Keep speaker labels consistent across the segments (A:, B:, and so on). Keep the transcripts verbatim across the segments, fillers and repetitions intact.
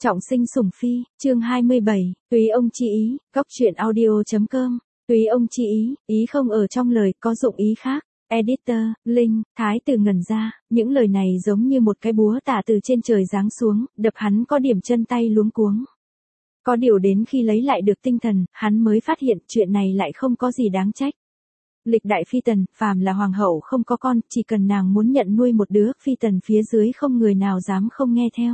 A: Trọng sinh sủng phi, chương hai mươi bảy, tùy ông chi ý, góc truyện audio.com, tùy ông chi ý, ý không ở trong lời, có dụng ý khác. Editor, Linh, Thái tử ngẩn ra, những lời này giống như một cái búa tạ từ trên trời giáng xuống, đập hắn có điểm chân tay luống cuống. Có điều đến khi lấy lại được tinh thần, hắn mới phát hiện chuyện này lại không có gì đáng trách. Lịch đại phi tần, phàm là hoàng hậu không có con, chỉ cần nàng muốn nhận nuôi một đứa phi tần phía dưới không người nào dám không nghe theo.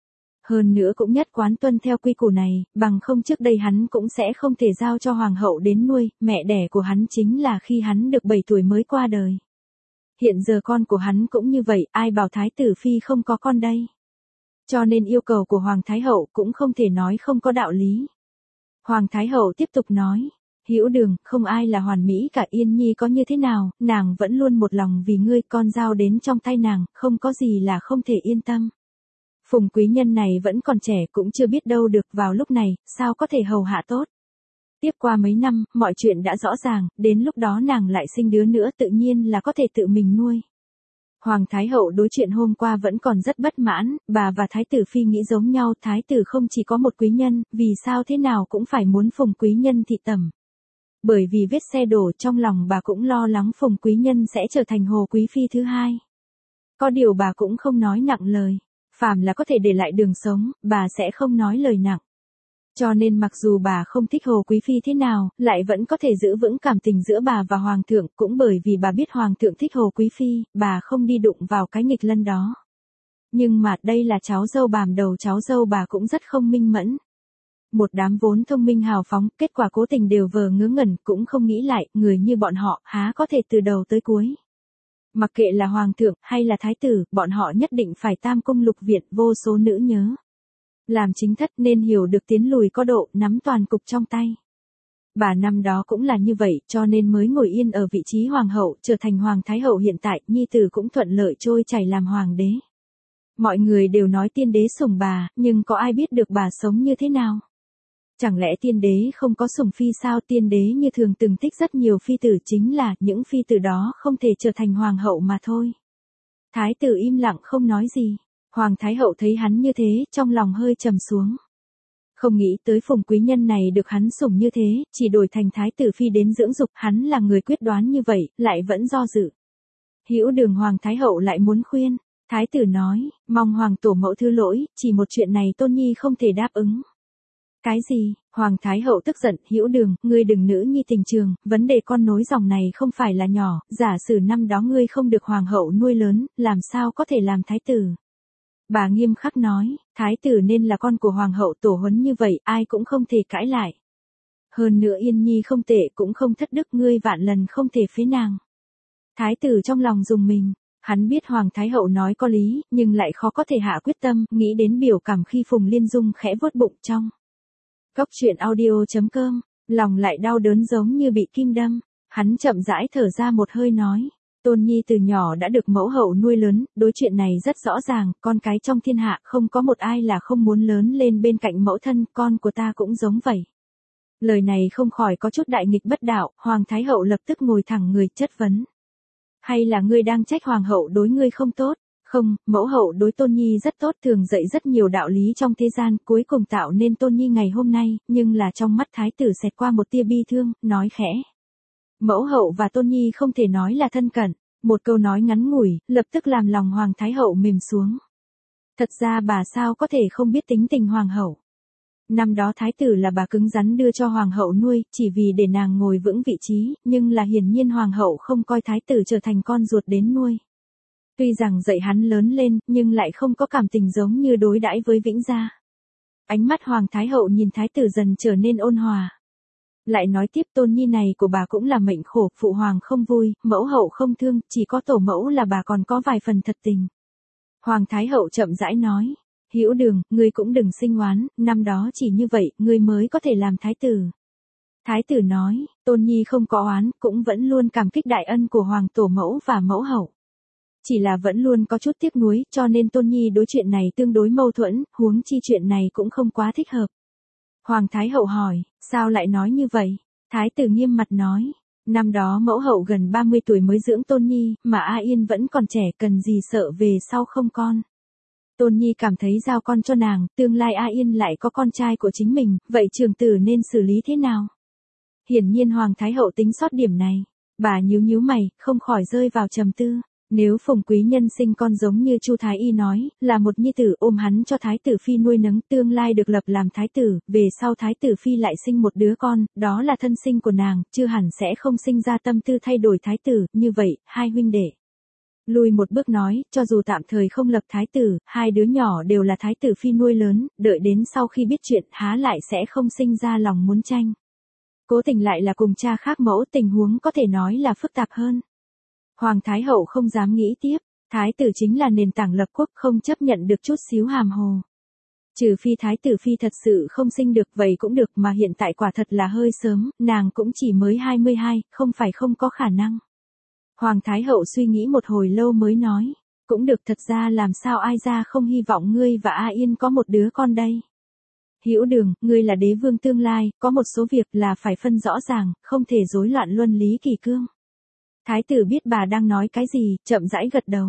A: Hơn nữa cũng nhất quán tuân theo quy củ này, bằng không trước đây hắn cũng sẽ không thể giao cho hoàng hậu đến nuôi, mẹ đẻ của hắn chính là khi hắn được bảy tuổi mới qua đời. Hiện giờ con của hắn cũng như vậy, ai bảo thái tử phi không có con đây. Cho nên yêu cầu của Hoàng Thái Hậu cũng không thể nói không có đạo lý. Hoàng Thái Hậu tiếp tục nói, Hữu Đường, không ai là hoàn mỹ cả, Yên Nhi có như thế nào, nàng vẫn luôn một lòng vì ngươi, con giao đến trong tay nàng, không có gì là không thể yên tâm. Phùng quý nhân này vẫn còn trẻ cũng chưa biết đâu được vào lúc này, sao có thể hầu hạ tốt. Tiếp qua mấy năm, mọi chuyện đã rõ ràng, đến lúc đó nàng lại sinh đứa nữa tự nhiên là có thể tự mình nuôi. Hoàng Thái Hậu đối chuyện hôm qua vẫn còn rất bất mãn, bà và Thái tử Phi nghĩ giống nhau, Thái tử không chỉ có một quý nhân, vì sao thế nào cũng phải muốn Phùng quý nhân thị tẩm. Bởi vì vết xe đổ trong lòng bà cũng lo lắng Phùng quý nhân sẽ trở thành Hồ Quý Phi thứ hai. Có điều bà cũng không nói nặng lời, phàm là có thể để lại đường sống, bà sẽ không nói lời nặng. Cho nên mặc dù bà không thích Hồ Quý Phi thế nào, lại vẫn có thể giữ vững cảm tình giữa bà và Hoàng thượng, cũng bởi vì bà biết Hoàng thượng thích Hồ Quý Phi, bà không đi đụng vào cái nghịch lân đó. Nhưng mà đây là cháu dâu bàm đầu, cháu dâu bà cũng rất không minh mẫn. Một đám vốn thông minh hào phóng, kết quả cố tình đều vờ ngớ ngẩn, cũng không nghĩ lại, người như bọn họ, há có thể từ đầu tới cuối. Mặc kệ là Hoàng thượng, hay là Thái tử, bọn họ nhất định phải tam cung lục viện, vô số nữ nhớ. Làm chính thất nên hiểu được tiến lùi có độ, nắm toàn cục trong tay. Bà năm đó cũng là như vậy, cho nên mới ngồi yên ở vị trí hoàng hậu, trở thành Hoàng Thái Hậu hiện tại, nhi tử cũng thuận lợi trôi chảy làm hoàng đế. Mọi người đều nói tiên đế sủng bà, nhưng có ai biết được bà sống như thế nào? Chẳng lẽ tiên đế không có sủng phi sao? Tiên đế như thường từng thích rất nhiều phi tử, chính là những phi tử đó không thể trở thành hoàng hậu mà thôi. Thái tử im lặng không nói gì. Hoàng Thái Hậu thấy hắn như thế, trong lòng hơi trầm xuống. Không nghĩ tới Phùng quý nhân này được hắn sủng như thế, chỉ đổi thành Thái tử Phi đến dưỡng dục, hắn là người quyết đoán như vậy, lại vẫn do dự. Hữu Đường, Hoàng Thái Hậu lại muốn khuyên. Thái tử nói, mong Hoàng tổ mẫu thứ lỗi, chỉ một chuyện này Tôn Nhi không thể đáp ứng. Cái gì? Hoàng Thái Hậu tức giận, Hữu Đường, ngươi đừng nữ nhi tình trường, vấn đề con nối dòng này không phải là nhỏ, giả sử năm đó ngươi không được Hoàng hậu nuôi lớn, làm sao có thể làm Thái tử? Bà nghiêm khắc nói, Thái tử nên là con của Hoàng hậu, tổ huấn như vậy, ai cũng không thể cãi lại. Hơn nữa Yên Nhi không tệ cũng không thất đức, ngươi vạn lần không thể phế nàng. Thái tử trong lòng rùng mình, hắn biết Hoàng Thái Hậu nói có lý, nhưng lại khó có thể hạ quyết tâm, nghĩ đến biểu cảm khi Phùng Liên Dung khẽ vuốt bụng trong. Góc truyện audio.com, lòng lại đau đớn giống như bị kim đâm, hắn chậm rãi thở ra một hơi nói. Tôn Nhi từ nhỏ đã được mẫu hậu nuôi lớn, đối chuyện này rất rõ ràng, con cái trong thiên hạ không có một ai là không muốn lớn lên bên cạnh mẫu thân, con của ta cũng giống vậy. Lời này không khỏi có chút đại nghịch bất đạo, Hoàng Thái Hậu lập tức ngồi thẳng người chất vấn. Hay là ngươi đang trách Hoàng hậu đối ngươi không tốt? Không, mẫu hậu đối Tôn Nhi rất tốt, thường dạy rất nhiều đạo lý trong thế gian, cuối cùng tạo nên Tôn Nhi ngày hôm nay, nhưng là trong mắt Thái tử xẹt qua một tia bi thương, nói khẽ. Mẫu hậu và Tôn Nhi không thể nói là thân cận, một câu nói ngắn ngủi, lập tức làm lòng Hoàng Thái Hậu mềm xuống. Thật ra bà sao có thể không biết tính tình Hoàng hậu. Năm đó Thái tử là bà cứng rắn đưa cho Hoàng hậu nuôi, chỉ vì để nàng ngồi vững vị trí, nhưng là hiển nhiên Hoàng hậu không coi Thái tử trở thành con ruột đến nuôi. Tuy rằng dạy hắn lớn lên, nhưng lại không có cảm tình giống như đối đãi với Vĩnh Gia. Ánh mắt Hoàng Thái Hậu nhìn Thái tử dần trở nên ôn hòa. Lại nói tiếp, Tôn Nhi này của bà cũng là mệnh khổ, phụ hoàng không vui, mẫu hậu không thương, chỉ có tổ mẫu là bà còn có vài phần thật tình. Hoàng Thái Hậu chậm rãi nói, Hữu Đường, ngươi cũng đừng sinh oán, năm đó chỉ như vậy, ngươi mới có thể làm thái tử. Thái tử nói, Tôn Nhi không có oán, cũng vẫn luôn cảm kích đại ân của hoàng tổ mẫu và mẫu hậu. Chỉ là vẫn luôn có chút tiếc nuối, cho nên Tôn Nhi đối chuyện này tương đối mâu thuẫn, huống chi chuyện này cũng không quá thích hợp. Hoàng Thái Hậu hỏi, sao lại nói như vậy? Thái tử nghiêm mặt nói, năm đó mẫu hậu gần ba mươi tuổi mới dưỡng Tôn Nhi, mà A Yên vẫn còn trẻ, cần gì sợ về sau không con. Tôn Nhi cảm thấy giao con cho nàng, tương lai A Yên lại có con trai của chính mình, vậy trưởng tử nên xử lý thế nào? Hiển nhiên Hoàng Thái Hậu tính sót điểm này. Bà nhíu nhíu mày, không khỏi rơi vào trầm tư. Nếu Phùng Quý Nhân sinh con giống như Chu Thái Y nói, là một nhi tử ôm hắn cho Thái tử Phi nuôi nấng, tương lai được lập làm Thái tử, về sau Thái tử Phi lại sinh một đứa con, đó là thân sinh của nàng, chưa hẳn sẽ không sinh ra tâm tư thay đổi Thái tử, như vậy, hai huynh đệ. Lùi một bước nói, cho dù tạm thời không lập Thái tử, hai đứa nhỏ đều là Thái tử Phi nuôi lớn, đợi đến sau khi biết chuyện, há lại sẽ không sinh ra lòng muốn tranh. Cố Tình lại là cùng cha khác mẫu, tình huống có thể nói là phức tạp hơn. Hoàng Thái Hậu không dám nghĩ tiếp, Thái tử chính là nền tảng lập quốc, không chấp nhận được chút xíu hàm hồ. Trừ phi Thái tử Phi thật sự không sinh được, vậy cũng được, mà hiện tại quả thật là hơi sớm, nàng cũng chỉ mới hai mươi hai, không phải không có khả năng. Hoàng Thái Hậu suy nghĩ một hồi lâu mới nói, cũng được, thật ra làm sao ai ra không hy vọng ngươi và A Yên có một đứa con đây. Hữu Đường, ngươi là đế vương tương lai, có một số việc là phải phân rõ ràng, không thể rối loạn luân lý kỷ cương. Thái tử biết bà đang nói cái gì, chậm rãi gật đầu.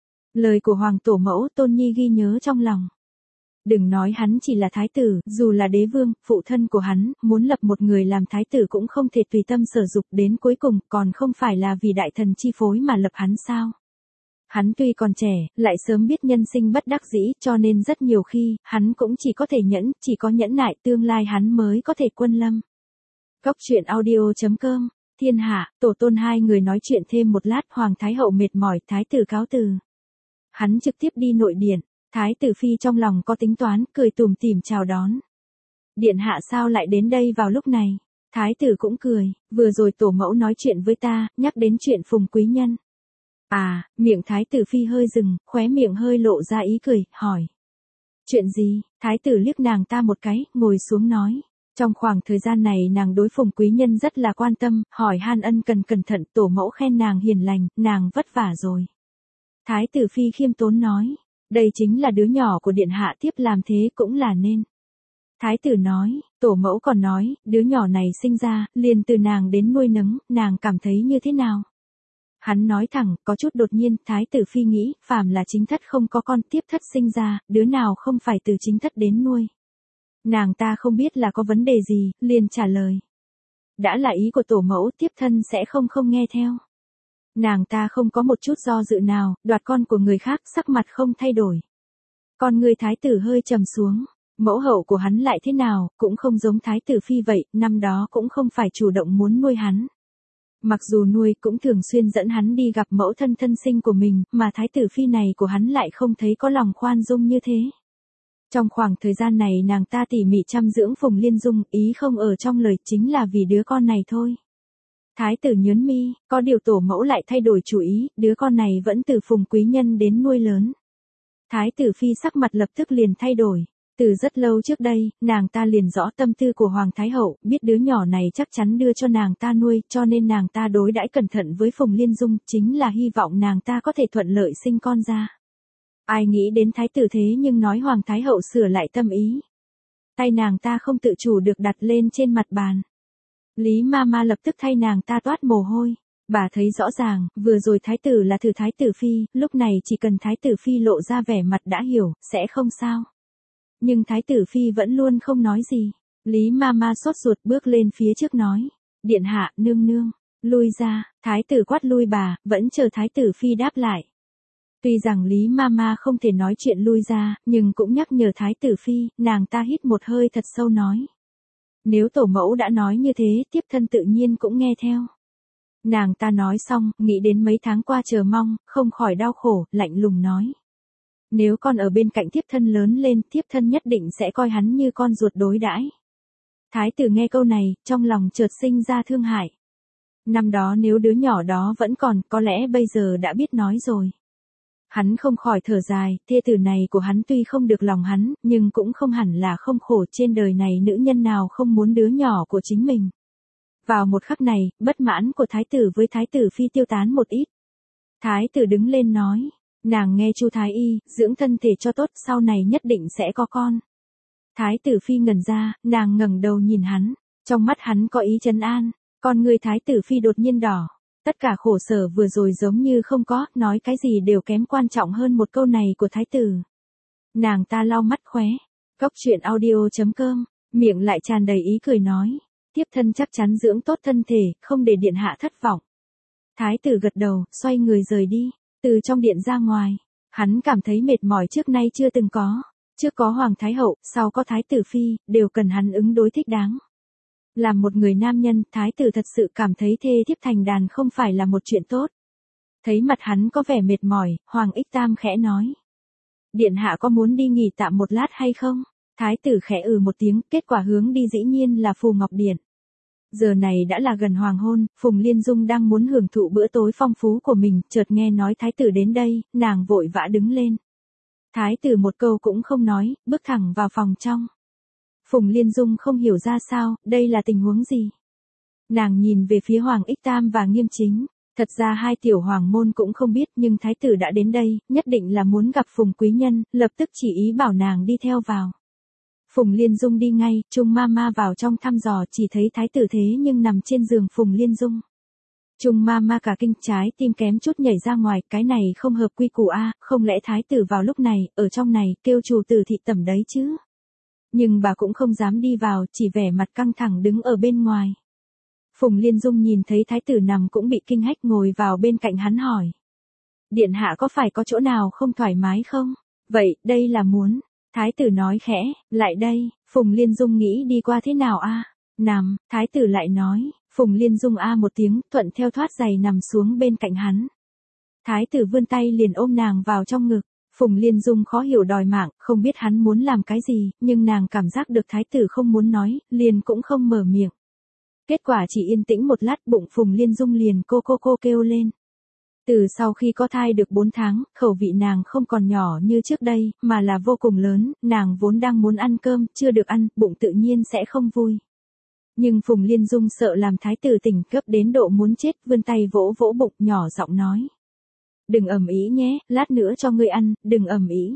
A: Lời của Hoàng Tổ mẫu Tôn Nhi ghi nhớ trong lòng. Đừng nói hắn chỉ là thái tử, dù là đế vương, phụ thân của hắn, muốn lập một người làm thái tử cũng không thể tùy tâm sở dục, đến cuối cùng, còn không phải là vì đại thần chi phối mà lập hắn sao. Hắn tuy còn trẻ, lại sớm biết nhân sinh bất đắc dĩ, cho nên rất nhiều khi, hắn cũng chỉ có thể nhẫn, chỉ có nhẫn nại, tương lai hắn mới có thể quân lâm. Góc truyện audio chấm com, thiên hạ, tổ tôn hai người nói chuyện thêm một lát, Hoàng Thái Hậu mệt mỏi, Thái tử cáo từ. Hắn trực tiếp đi nội điện, Thái tử Phi trong lòng có tính toán, cười tủm tỉm chào đón. Điện hạ sao lại đến đây vào lúc này? Thái tử cũng cười, vừa rồi tổ mẫu nói chuyện với ta, nhắc đến chuyện Phùng Quý Nhân. À, miệng Thái tử Phi hơi dừng, khóe miệng hơi lộ ra ý cười, hỏi. Chuyện gì? Thái tử liếc nàng ta một cái, ngồi xuống nói. Trong khoảng thời gian này nàng đối Phùng Quý Nhân rất là quan tâm, hỏi han ân cần cẩn thận, tổ mẫu khen nàng hiền lành, nàng vất vả rồi. Thái tử Phi khiêm tốn nói, đây chính là đứa nhỏ của điện hạ, tiếp làm thế cũng là nên. Thái tử nói, tổ mẫu còn nói, đứa nhỏ này sinh ra, liền từ nàng đến nuôi nấng, nàng cảm thấy như thế nào? Hắn nói thẳng, có chút đột nhiên, Thái tử Phi nghĩ, phàm là chính thất không có con, tiếp thất sinh ra, đứa nào không phải từ chính thất đến nuôi. Nàng ta không biết là có vấn đề gì, liền trả lời. Đã là ý của tổ mẫu, tiếp thân sẽ không không nghe theo. Nàng ta không có một chút do dự nào, đoạt con của người khác, sắc mặt không thay đổi. Con người Thái tử hơi trầm xuống, mẫu hậu của hắn lại thế nào, cũng không giống Thái tử Phi vậy, năm đó cũng không phải chủ động muốn nuôi hắn. Mặc dù nuôi cũng thường xuyên dẫn hắn đi gặp mẫu thân thân sinh của mình, mà Thái tử Phi này của hắn lại không thấy có lòng khoan dung như thế. Trong khoảng thời gian này nàng ta tỉ mỉ chăm dưỡng Phùng Liên Dung, ý không ở trong lời, chính là vì đứa con này thôi. Thái tử nhớn mi, có điều tổ mẫu lại thay đổi chủ ý, đứa con này vẫn từ Phùng Quý Nhân đến nuôi lớn. Thái tử Phi sắc mặt lập tức liền thay đổi. Từ rất lâu trước đây, nàng ta liền rõ tâm tư của Hoàng Thái Hậu, biết đứa nhỏ này chắc chắn đưa cho nàng ta nuôi, cho nên nàng ta đối đãi cẩn thận với Phùng Liên Dung, chính là hy vọng nàng ta có thể thuận lợi sinh con ra. Ai nghĩ đến Thái tử thế nhưng nói Hoàng Thái Hậu sửa lại tâm ý. Tay nàng ta không tự chủ được đặt lên trên mặt bàn. Lý Mama lập tức thay nàng ta toát mồ hôi. Bà thấy rõ ràng, vừa rồi Thái tử là thử Thái tử Phi, lúc này chỉ cần Thái tử Phi lộ ra vẻ mặt đã hiểu, sẽ không sao. Nhưng Thái tử Phi vẫn luôn không nói gì. Lý Mama sốt ruột bước lên phía trước nói. Điện hạ, nương nương, lui ra, Thái tử quát lui bà, vẫn chờ Thái tử Phi đáp lại. Tuy rằng Lý Mama không thể nói chuyện lui ra, nhưng cũng nhắc nhở Thái tử Phi, nàng ta hít một hơi thật sâu nói. Nếu tổ mẫu đã nói như thế, tiếp thân tự nhiên cũng nghe theo. Nàng ta nói xong, nghĩ đến mấy tháng qua chờ mong, không khỏi đau khổ, lạnh lùng nói. Nếu con ở bên cạnh tiếp thân lớn lên, tiếp thân nhất định sẽ coi hắn như con ruột đối đãi. Thái tử nghe câu này, trong lòng chợt sinh ra thương hại. Năm đó nếu đứa nhỏ đó vẫn còn, có lẽ bây giờ đã biết nói rồi. Hắn không khỏi thở dài, thê tử này của hắn tuy không được lòng hắn, nhưng cũng không hẳn là không khổ, trên đời này nữ nhân nào không muốn đứa nhỏ của chính mình. Vào một khắc này, bất mãn của Thái tử với Thái tử Phi tiêu tán một ít. Thái tử đứng lên nói, nàng nghe Chu Thái Y, dưỡng thân thể cho tốt, sau này nhất định sẽ có con. Thái tử Phi ngẩn ra, nàng ngẩng đầu nhìn hắn, trong mắt hắn có ý trấn an, con người Thái tử Phi đột nhiên đỏ. Tất cả khổ sở vừa rồi giống như không có, nói cái gì đều kém quan trọng hơn một câu này của Thái tử. Nàng ta lau mắt khóe. Cóc truyện audio chấm com, miệng lại tràn đầy ý cười nói. Thiếp thân chắc chắn dưỡng tốt thân thể, không để điện hạ thất vọng. Thái tử gật đầu, xoay người rời đi. Từ trong điện ra ngoài, hắn cảm thấy mệt mỏi trước nay chưa từng có. Trước có Hoàng Thái Hậu, sau có Thái tử Phi, đều cần hắn ứng đối thích đáng. Làm một người nam nhân, Thái tử thật sự cảm thấy thê thiếp thành đàn không phải là một chuyện tốt. Thấy mặt hắn có vẻ mệt mỏi, Hoàng Ích Tam khẽ nói. Điện hạ có muốn đi nghỉ tạm một lát hay không? Thái tử khẽ ừ một tiếng, kết quả hướng đi dĩ nhiên là Phù Ngọc Điện. Giờ này đã là gần hoàng hôn, Phùng Liên Dung đang muốn hưởng thụ bữa tối phong phú của mình, chợt nghe nói thái tử đến đây, nàng vội vã đứng lên. Thái tử một câu cũng không nói, bước thẳng vào phòng trong. Phùng Liên Dung không hiểu ra sao, đây là tình huống gì. Nàng nhìn về phía Hoàng Ích Tam và Nghiêm Chính, thật ra hai tiểu hoàng môn cũng không biết nhưng thái tử đã đến đây, nhất định là muốn gặp Phùng quý nhân, lập tức chỉ ý bảo nàng đi theo vào. Phùng Liên Dung đi ngay, Trung ma ma vào trong thăm dò chỉ thấy thái tử thế nhưng nằm trên giường Phùng Liên Dung. Trung ma ma cả kinh, trái tim kém chút nhảy ra ngoài, cái này không hợp quy củ a, không lẽ thái tử vào lúc này, ở trong này, kêu chủ tử thị tẩm đấy chứ. Nhưng bà cũng không dám đi vào, chỉ vẻ mặt căng thẳng đứng ở bên ngoài. Phùng Liên Dung nhìn thấy thái tử nằm cũng bị kinh hách, ngồi vào bên cạnh hắn hỏi. Điện hạ có phải có chỗ nào không thoải mái không? Vậy, đây là muốn. Thái tử nói khẽ, lại đây. Phùng Liên Dung nghĩ đi qua thế nào a? Nằm, thái tử lại nói. Phùng Liên Dung a một tiếng, thuận theo thoát giày nằm xuống bên cạnh hắn. Thái tử vươn tay liền ôm nàng vào trong ngực. Phùng Liên Dung khó hiểu đòi mạng, không biết hắn muốn làm cái gì, nhưng nàng cảm giác được thái tử không muốn nói, liền cũng không mở miệng. Kết quả chỉ yên tĩnh một lát, bụng Phùng Liên Dung liền cô cô cô kêu lên. Từ sau khi có thai được bốn tháng, khẩu vị nàng không còn nhỏ như trước đây, mà là vô cùng lớn, nàng vốn đang muốn ăn cơm, chưa được ăn, bụng tự nhiên sẽ không vui. Nhưng Phùng Liên Dung sợ làm thái tử tỉnh, gấp đến độ muốn chết, vươn tay vỗ vỗ bụng, nhỏ giọng nói. Đừng ầm ĩ nhé, lát nữa cho ngươi ăn, đừng ầm ĩ.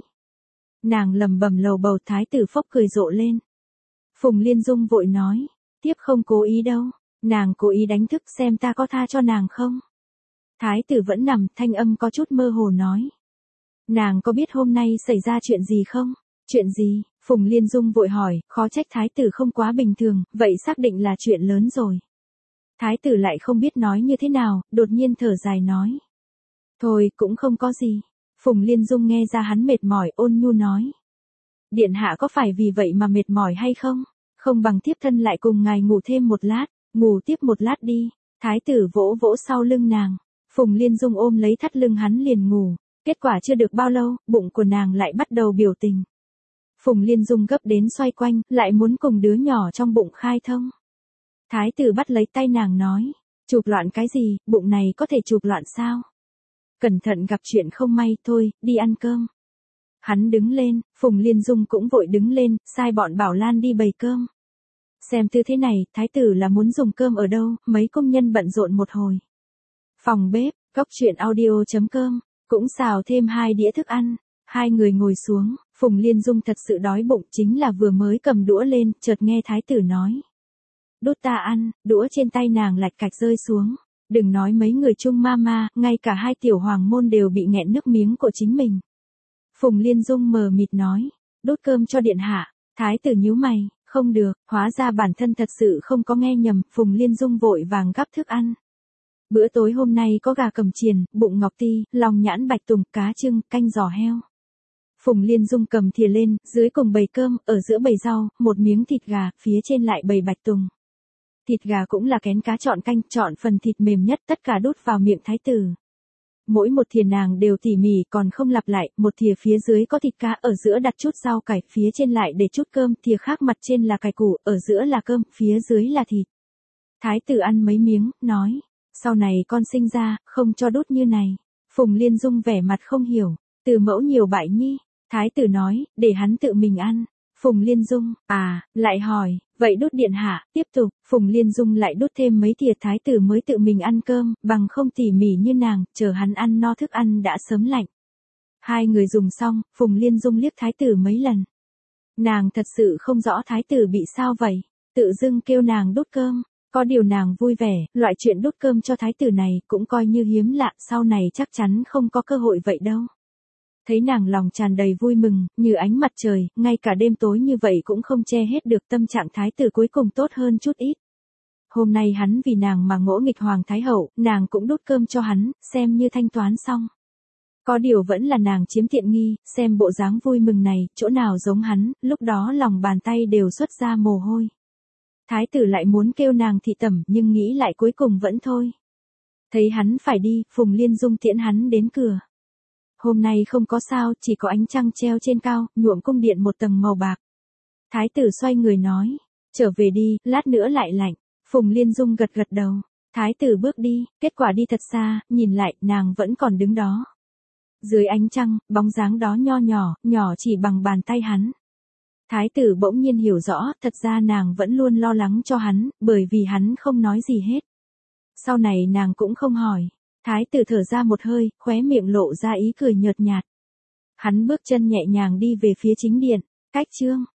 A: Nàng lầm bầm lầu bầu, thái tử phốc cười rộ lên. Phùng Liên Dung vội nói, tiếp không cố ý đâu, nàng cố ý đánh thức xem ta có tha cho nàng không. Thái tử vẫn nằm, thanh âm có chút mơ hồ nói. Nàng có biết hôm nay xảy ra chuyện gì không? Chuyện gì? Phùng Liên Dung vội hỏi, khó trách thái tử không quá bình thường, vậy xác định là chuyện lớn rồi. Thái tử lại không biết nói như thế nào, đột nhiên thở dài nói. Thôi, cũng không có gì. Phùng Liên Dung nghe ra hắn mệt mỏi, ôn nhu nói. Điện hạ có phải vì vậy mà mệt mỏi hay không? Không bằng thiếp thân lại cùng ngài ngủ thêm một lát, ngủ tiếp một lát đi. Thái tử vỗ vỗ sau lưng nàng. Phùng Liên Dung ôm lấy thắt lưng hắn liền ngủ. Kết quả chưa được bao lâu, bụng của nàng lại bắt đầu biểu tình. Phùng Liên Dung gấp đến xoay quanh, lại muốn cùng đứa nhỏ trong bụng khai thông. Thái tử bắt lấy tay nàng nói. Chụp loạn cái gì, bụng này có thể chụp loạn sao? Cẩn thận gặp chuyện không may, thôi, đi ăn cơm. Hắn đứng lên, Phùng Liên Dung cũng vội đứng lên, sai bọn Bảo Lan đi bày cơm. Xem tư thế này, thái tử là muốn dùng cơm ở đâu, mấy công nhân bận rộn một hồi. Phòng bếp, cóc truyện audio chấm com, cũng xào thêm hai đĩa thức ăn. Hai người ngồi xuống, Phùng Liên Dung thật sự đói bụng, chính là vừa mới cầm đũa lên, chợt nghe thái tử nói. Đút ta ăn, đũa trên tay nàng lạch cạch rơi xuống. Đừng nói mấy người Trung ma ma, ngay cả hai tiểu hoàng môn đều bị nghẹn nước miếng của chính mình. Phùng Liên Dung mờ mịt nói, đút cơm cho điện hạ. Thái tử nhíu mày, không được, hóa ra bản thân thật sự không có nghe nhầm, Phùng Liên Dung vội vàng gắp thức ăn. Bữa tối hôm nay có gà cầm chiền, bụng ngọc ti, lòng nhãn bạch tùng, cá trưng, canh giò heo. Phùng Liên Dung cầm thìa lên, dưới cùng bầy cơm, ở giữa bầy rau, một miếng thịt gà, phía trên lại bầy bạch tùng. Thịt gà cũng là kén cá chọn canh, chọn phần thịt mềm nhất, tất cả đút vào miệng thái tử. Mỗi một thìa nàng đều tỉ mỉ, còn không lặp lại, một thìa phía dưới có thịt cá, ở giữa đặt chút rau cải, phía trên lại để chút cơm, thìa khác mặt trên là cải củ, ở giữa là cơm, phía dưới là thịt. Thái tử ăn mấy miếng, nói, sau này con sinh ra, không cho đút như này. Phùng Liên Dung vẻ mặt không hiểu, từ mẫu nhiều bại nhi. Thái tử nói, để hắn tự mình ăn. Phùng Liên Dung, à, lại hỏi, vậy đút điện hạ, tiếp tục, Phùng Liên Dung lại đút thêm mấy thìa, thái tử mới tự mình ăn cơm, bằng không tỉ mỉ như nàng, chờ hắn ăn no thức ăn đã sớm lạnh. Hai người dùng xong, Phùng Liên Dung liếc thái tử mấy lần. Nàng thật sự không rõ thái tử bị sao vậy, tự dưng kêu nàng đút cơm, có điều nàng vui vẻ, loại chuyện đút cơm cho thái tử này cũng coi như hiếm lạ, sau này chắc chắn không có cơ hội vậy đâu. Thấy nàng lòng tràn đầy vui mừng, như ánh mặt trời, ngay cả đêm tối như vậy cũng không che hết được tâm trạng thái tử cuối cùng tốt hơn chút ít. Hôm nay hắn vì nàng mà ngỗ nghịch Hoàng Thái Hậu, nàng cũng đút cơm cho hắn, xem như thanh toán xong. Có điều vẫn là nàng chiếm tiện nghi, xem bộ dáng vui mừng này, chỗ nào giống hắn, lúc đó lòng bàn tay đều xuất ra mồ hôi. Thái tử lại muốn kêu nàng thị tẩm nhưng nghĩ lại cuối cùng vẫn thôi. Thấy hắn phải đi, Phùng Liên Dung tiễn hắn đến cửa. Hôm nay không có sao, chỉ có ánh trăng treo trên cao, nhuộm cung điện một tầng màu bạc. Thái tử xoay người nói, trở về đi, lát nữa lại lạnh. Phùng Liên Dung gật gật đầu. Thái tử bước đi, kết quả đi thật xa, nhìn lại, nàng vẫn còn đứng đó. Dưới ánh trăng, bóng dáng đó nho nhỏ, nhỏ chỉ bằng bàn tay hắn. Thái tử bỗng nhiên hiểu rõ, thật ra nàng vẫn luôn lo lắng cho hắn, bởi vì hắn không nói gì hết. Sau này nàng cũng không hỏi. Thái tử thở ra một hơi, khóe miệng lộ ra ý cười nhợt nhạt. Hắn bước chân nhẹ nhàng đi về phía chính điện, cách chương.